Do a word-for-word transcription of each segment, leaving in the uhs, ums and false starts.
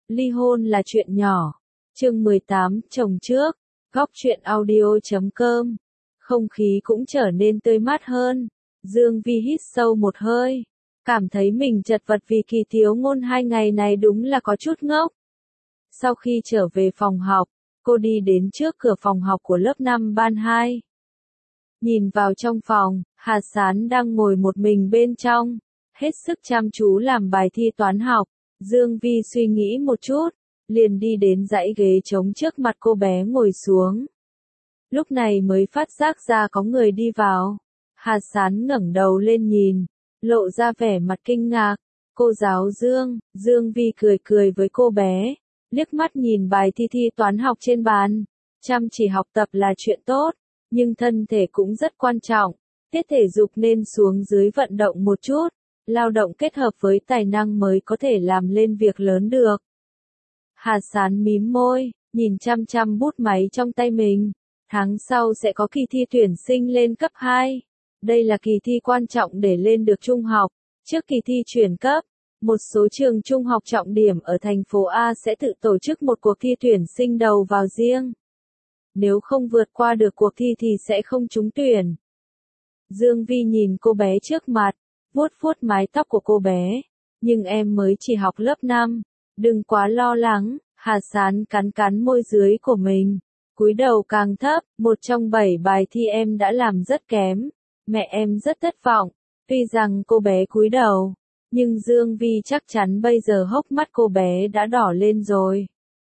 Ly hôn là chuyện nhỏ. Chương mười tám, chồng trước. Góc truyện audio chấm com. Không khí cũng trở nên tươi mát hơn. Dương Vi hít sâu một hơi. Cảm thấy mình chật vật vì kỳ thiếu ngôn hai ngày này đúng là có chút ngốc. Sau khi trở về phòng học, cô đi đến trước cửa phòng học của lớp năm ban hai. Nhìn vào trong phòng, Hà Sán đang ngồi một mình bên trong, hết sức chăm chú làm bài thi toán học. Dương Vi suy nghĩ một chút, liền đi đến dãy ghế trống trước mặt cô bé ngồi xuống. Lúc này mới phát giác ra có người đi vào. Hà Sán ngẩng đầu lên nhìn, lộ ra vẻ mặt kinh ngạc. Cô giáo Dương, Dương Vi cười cười với cô bé, liếc mắt nhìn bài thi thi toán học trên bàn. Chăm chỉ học tập là chuyện tốt, nhưng thân thể cũng rất quan trọng. Tiết thể dục nên xuống dưới vận động một chút. Lao động kết hợp với tài năng mới có thể làm lên việc lớn được. Hà Sán mím môi, nhìn chăm chăm bút máy trong tay mình. Tháng sau sẽ có kỳ thi tuyển sinh lên cấp hai. Đây là kỳ thi quan trọng để lên được trung học. Trước kỳ thi chuyển cấp, một số trường trung học trọng điểm ở thành phố A sẽ tự tổ chức một cuộc thi tuyển sinh đầu vào riêng. Nếu không vượt qua được cuộc thi thì sẽ không trúng tuyển. Dương Vi nhìn cô bé trước mặt, vuốt vuốt mái tóc của cô bé. Nhưng em mới chỉ học lớp năm, đừng quá lo lắng. Hà Sán cắn cắn môi dưới của mình, cúi đầu càng thấp. Một trong bảy bài thi em đã làm rất kém, mẹ em rất thất vọng. Tuy rằng cô bé cúi đầu, nhưng Dương Vi chắc chắn bây giờ hốc mắt cô bé đã đỏ lên rồi.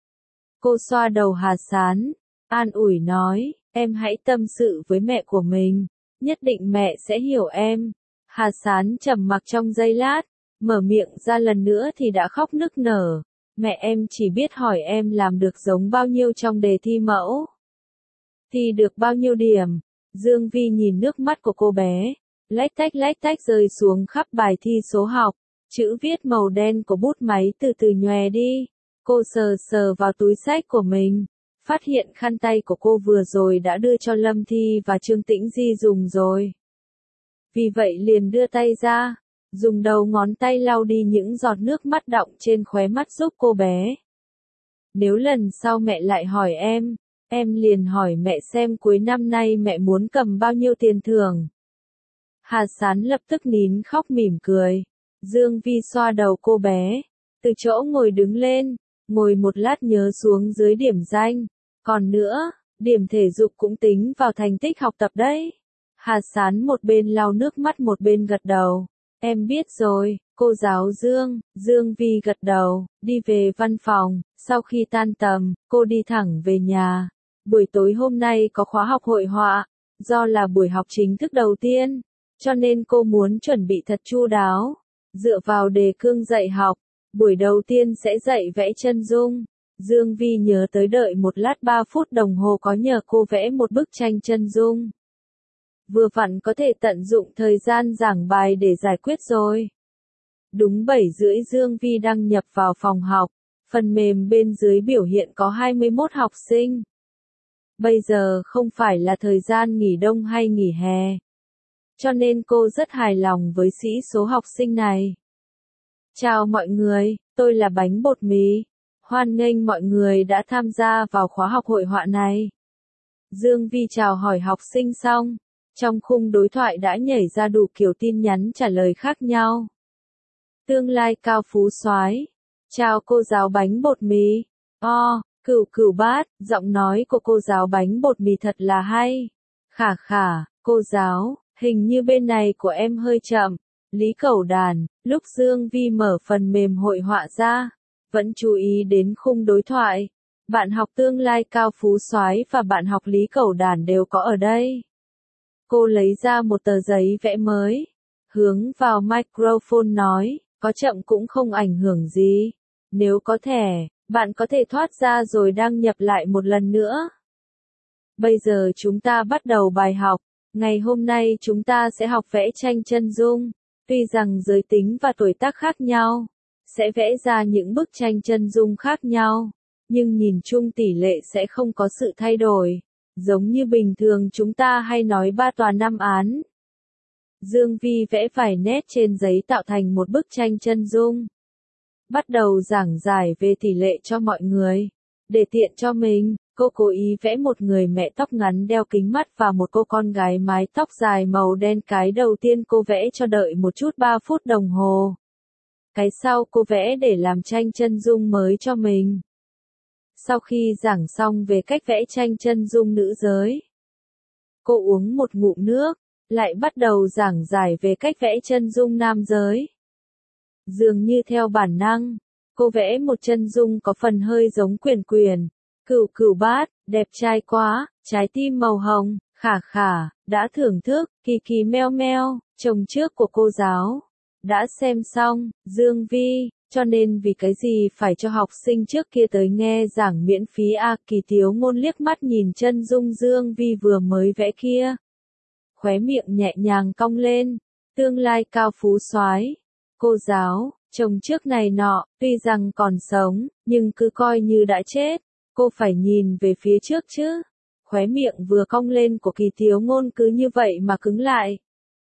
Cô xoa đầu Hà Sán, an ủi nói, em hãy tâm sự với mẹ của mình, nhất định mẹ sẽ hiểu em. Hà Sán trầm mặc trong giây lát, mở miệng ra lần nữa thì đã khóc nức nở. Mẹ em chỉ biết hỏi em làm được giống bao nhiêu trong đề thi mẫu. Thi được bao nhiêu điểm. Dương Vi nhìn nước mắt của cô bé, lách tách lách tách rơi xuống khắp bài thi số học. Chữ viết màu đen của bút máy từ từ nhòe đi. Cô sờ sờ vào túi xách của mình, phát hiện khăn tay của cô vừa rồi đã đưa cho Lâm Thi và Trương Tĩnh Di dùng rồi. Vì vậy liền đưa tay ra, dùng đầu ngón tay lau đi những giọt nước mắt đọng trên khóe mắt giúp cô bé. Nếu lần sau mẹ lại hỏi em, em liền hỏi mẹ xem cuối năm nay mẹ muốn cầm bao nhiêu tiền thưởng. Hà Sán lập tức nín khóc mỉm cười. Dương Vi xoa đầu cô bé, từ chỗ ngồi đứng lên, ngồi một lát nhớ xuống dưới điểm danh. Còn nữa, điểm thể dục cũng tính vào thành tích học tập đấy. Hà Sán một bên lau nước mắt một bên gật đầu. Em biết rồi, cô giáo Dương. Dương Vi gật đầu, đi về văn phòng. Sau khi tan tầm, cô đi thẳng về nhà. Buổi tối hôm nay có khóa học hội họa. Do là buổi học chính thức đầu tiên, cho nên cô muốn chuẩn bị thật chu đáo. Dựa vào đề cương dạy học, buổi đầu tiên sẽ dạy vẽ chân dung. Dương Vi nhớ tới đợi một lát ba phút đồng hồ có nhờ cô vẽ một bức tranh chân dung. Vừa vặn có thể tận dụng thời gian giảng bài để giải quyết rồi. Đúng bảy rưỡi Dương Vi đăng nhập vào phòng học, phần mềm bên dưới biểu hiện có hai mươi mốt học sinh. Bây giờ không phải là thời gian nghỉ đông hay nghỉ hè, cho nên cô rất hài lòng với sĩ số học sinh này. Chào mọi người, tôi là Bánh Bột Mì. Hoan nghênh mọi người đã tham gia vào khóa học hội họa này. Dương Vi chào hỏi học sinh xong, trong khung đối thoại đã nhảy ra đủ kiểu tin nhắn trả lời khác nhau. Tương lai cao phú soái. Chào cô giáo Bánh Bột Mì. O, cửu cửu bát, giọng nói của cô giáo Bánh Bột Mì thật là hay. Khả khả, cô giáo, hình như bên này của em hơi chậm. Lý Cẩu Đàn, lúc Dương Vi mở phần mềm hội họa ra, vẫn chú ý đến khung đối thoại. Bạn học tương lai cao phú soái và bạn học Lý Cẩu Đàn đều có ở đây. Cô lấy ra một tờ giấy vẽ mới, hướng vào microphone nói, có chậm cũng không ảnh hưởng gì. Nếu có thẻ, bạn có thể thoát ra rồi đăng nhập lại một lần nữa. Bây giờ chúng ta bắt đầu bài học. Ngày hôm nay chúng ta sẽ học vẽ tranh chân dung. Tuy rằng giới tính và tuổi tác khác nhau, sẽ vẽ ra những bức tranh chân dung khác nhau, nhưng nhìn chung tỷ lệ sẽ không có sự thay đổi. Giống như bình thường chúng ta hay nói ba tòa năm án. Dương Vi vẽ vài nét trên giấy tạo thành một bức tranh chân dung. bắt đầu giảng giải về tỷ lệ cho mọi người. Để tiện cho mình, cô cố ý vẽ một người mẹ tóc ngắn đeo kính mắt và một cô con gái mái tóc dài màu đen. Cái đầu tiên cô vẽ cho đợi một chút ba phút đồng hồ. Cái sau cô vẽ để làm tranh chân dung mới cho mình. Sau khi giảng xong về cách vẽ tranh chân dung nữ giới, cô uống một ngụm nước, lại bắt đầu giảng giải về cách vẽ chân dung nam giới. Dường như theo bản năng, cô vẽ một chân dung có phần hơi giống Quyền Quyền, Cửu Cửu Bát, đẹp trai quá, trái tim màu hồng, khả khả, đã thưởng thức, kỳ kỳ meo meo, chồng trước của cô giáo. Đã xem xong, Dương Vi, cho nên vì cái gì phải cho học sinh trước kia tới nghe giảng miễn phí à? Kỳ Tiếu Ngôn liếc mắt nhìn chân dung Dương Vi vừa mới vẽ kia. Khóe miệng nhẹ nhàng cong lên, tương lai cao phú soái. Cô giáo, chồng trước này nọ, tuy rằng còn sống, nhưng cứ coi như đã chết, cô phải nhìn về phía trước chứ. Khóe miệng vừa cong lên của Kỳ Tiếu Ngôn cứ như vậy mà cứng lại.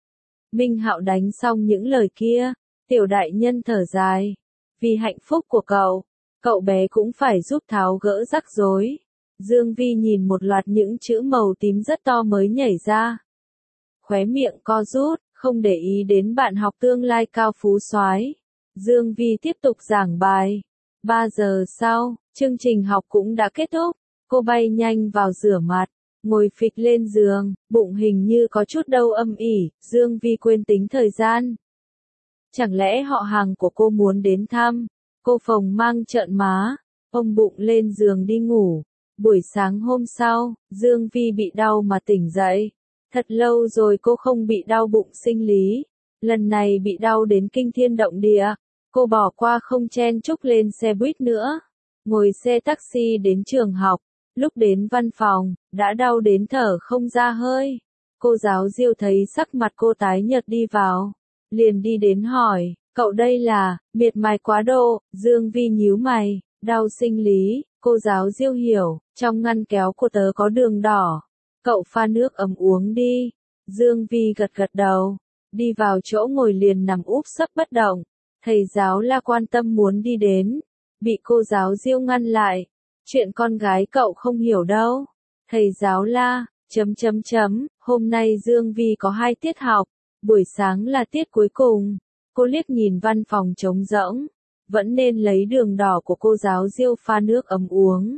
Minh Hạo đánh xong những lời kia, tiểu đại nhân thở dài. Vì hạnh phúc của cậu, cậu bé cũng phải giúp tháo gỡ rắc rối. Dương Vi nhìn một loạt những chữ màu tím rất to mới nhảy ra. Khóe miệng co rút, không để ý đến bạn học tương lai cao phú soái. Dương Vi tiếp tục giảng bài. Ba giờ sau, chương trình học cũng đã kết thúc. Cô bay nhanh vào rửa mặt, ngồi phịch lên giường, bụng hình như có chút đau âm ỉ. Dương Vi quên tính thời gian. Chẳng lẽ họ hàng của cô muốn đến thăm? Cô phồng mang trợn má, ôm bụng lên giường đi ngủ. Buổi sáng hôm sau, Dương Vi bị đau mà tỉnh dậy. Thật lâu rồi cô không bị đau bụng sinh lý. Lần này bị đau đến kinh thiên động địa. Cô bỏ qua không chen chúc lên xe buýt nữa. Ngồi xe taxi đến trường học. Lúc đến văn phòng, đã đau đến thở không ra hơi. Cô giáo Diêu thấy sắc mặt cô tái nhợt đi vào. Liền đi đến hỏi, cậu đây là, miệt mài quá độ. Dương Vi nhíu mày, đau sinh lý. Cô giáo Diêu hiểu, trong ngăn kéo của tớ có đường đỏ. Cậu pha nước ấm uống đi. Dương Vi gật gật đầu, đi vào chỗ ngồi liền nằm úp sấp bất động. Thầy giáo La quan tâm muốn đi đến, bị cô giáo Diêu ngăn lại. Chuyện con gái cậu không hiểu đâu. Thầy giáo La, chấm chấm chấm, hôm nay Dương Vi có hai tiết học, buổi sáng là tiết cuối cùng. Cô liếc nhìn văn phòng trống rỗng, vẫn nên lấy đường đỏ của cô giáo Diêu pha nước ấm uống.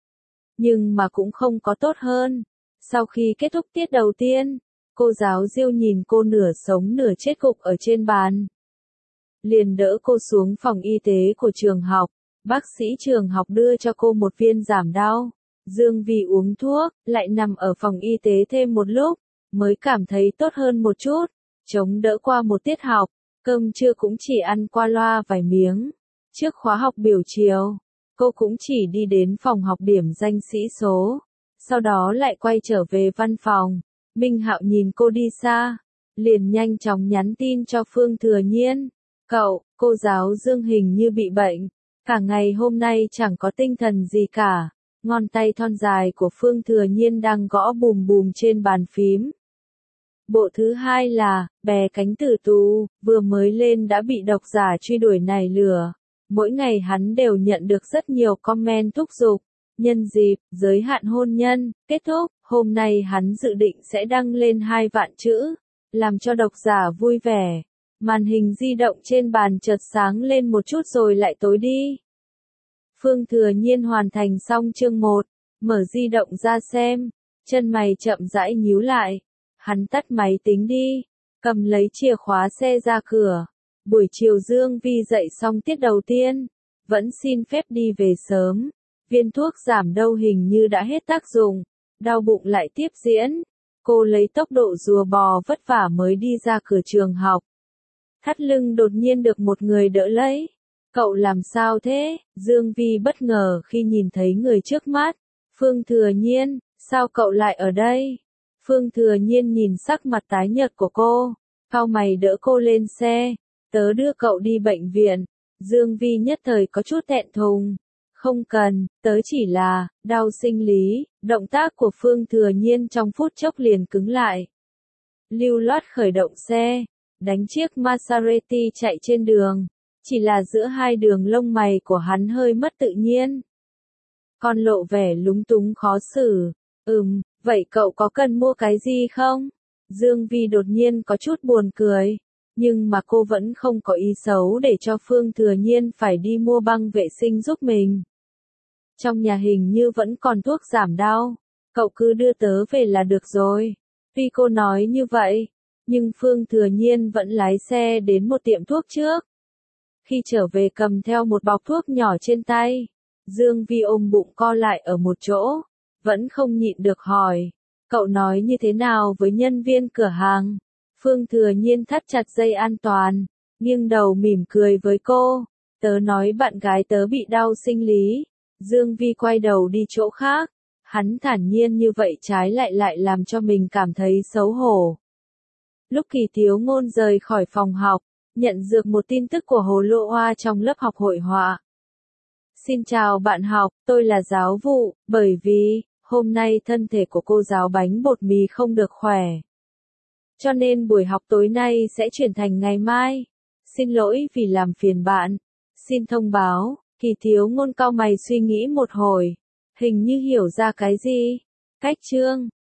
Nhưng mà cũng không có tốt hơn. Sau khi kết thúc tiết đầu tiên, cô giáo Diêu nhìn cô nửa sống nửa chết gục ở trên bàn. Liền đỡ cô xuống phòng y tế của trường học. Bác sĩ trường học đưa cho cô một viên giảm đau. Dương Vi uống thuốc, lại nằm ở phòng y tế thêm một lúc, mới cảm thấy tốt hơn một chút. Chống đỡ qua một tiết học, cơm trưa cũng chỉ ăn qua loa vài miếng. Trước khóa học biểu chiều, cô cũng chỉ đi đến phòng học điểm danh sĩ số. Sau đó lại quay trở về văn phòng. Minh Hạo nhìn cô đi xa, liền nhanh chóng nhắn tin cho Phương Thừa Nhiên. Cậu, cô giáo Dương hình như bị bệnh. Cả ngày hôm nay chẳng có tinh thần gì cả. Ngón tay thon dài của Phương Thừa Nhiên đang gõ bùm bùm trên bàn phím. Bộ thứ hai là, bè cánh tử tù, vừa mới lên đã bị độc giả truy đuổi nảy lửa. Mỗi ngày hắn đều nhận được rất nhiều comment thúc giục. Nhân dịp, giới hạn hôn nhân, kết thúc, hôm nay hắn dự định sẽ đăng lên hai vạn chữ, làm cho độc giả vui vẻ. Màn hình di động trên bàn chợt sáng lên một chút rồi lại tối đi. Phương Thừa Nhiên hoàn thành xong chương một, mở di động ra xem, chân mày chậm rãi nhíu lại. Hắn tắt máy tính đi, cầm lấy chìa khóa xe ra cửa. Buổi chiều Dương Vi dậy xong tiết đầu tiên, vẫn xin phép đi về sớm. Viên thuốc giảm đau hình như đã hết tác dụng, đau bụng lại tiếp diễn. Cô lấy tốc độ rùa bò vất vả mới đi ra cửa trường học. Thắt lưng đột nhiên được một người đỡ lấy. Cậu làm sao thế? Dương Vi bất ngờ khi nhìn thấy người trước mắt. Phương Thừa Nhiên, sao cậu lại ở đây? Phương Thừa Nhiên nhìn sắc mặt tái nhợt của cô, cau mày đỡ cô lên xe. Tớ đưa cậu đi bệnh viện. Dương Vi nhất thời có chút thẹn thùng. Không cần, tớ chỉ là, đau sinh lý. Động tác của Phương Thừa Nhiên trong phút chốc liền cứng lại. Lưu loát khởi động xe, đánh chiếc Maserati chạy trên đường. Chỉ là giữa hai đường lông mày của hắn hơi mất tự nhiên. Con lộ vẻ lúng túng khó xử. Ừm, vậy cậu có cần mua cái gì không? Dương Vi đột nhiên có chút buồn cười. Nhưng mà cô vẫn không có ý xấu để cho Phương Thừa Nhiên phải đi mua băng vệ sinh giúp mình. Trong nhà hình như vẫn còn thuốc giảm đau. Cậu cứ đưa tớ về là được rồi. Tuy cô nói như vậy, nhưng Phương Thừa Nhiên vẫn lái xe đến một tiệm thuốc trước. Khi trở về cầm theo một bọc thuốc nhỏ trên tay, Dương Vi ôm bụng co lại ở một chỗ, vẫn không nhịn được hỏi, cậu nói như thế nào với nhân viên cửa hàng? Phương Thừa Nhiên thắt chặt dây an toàn, nghiêng đầu mỉm cười với cô, tớ nói bạn gái tớ bị đau sinh lý. Dương Vi quay đầu đi chỗ khác, hắn thản nhiên như vậy trái lại lại làm cho mình cảm thấy xấu hổ. Lúc Kỳ Tiếu Ngôn rời khỏi phòng học, nhận được một tin tức của Hồ Lộ Hoa trong lớp học hội họa. Xin chào bạn học, tôi là giáo vụ, bởi vì, hôm nay thân thể của cô giáo bánh bột mì không được khỏe. Cho nên buổi học tối nay sẽ chuyển thành ngày mai. Xin lỗi vì làm phiền bạn. Xin thông báo, Kỳ Tiếu Ngôn cau mày suy nghĩ một hồi. Hình như hiểu ra cái gì. Cách chương.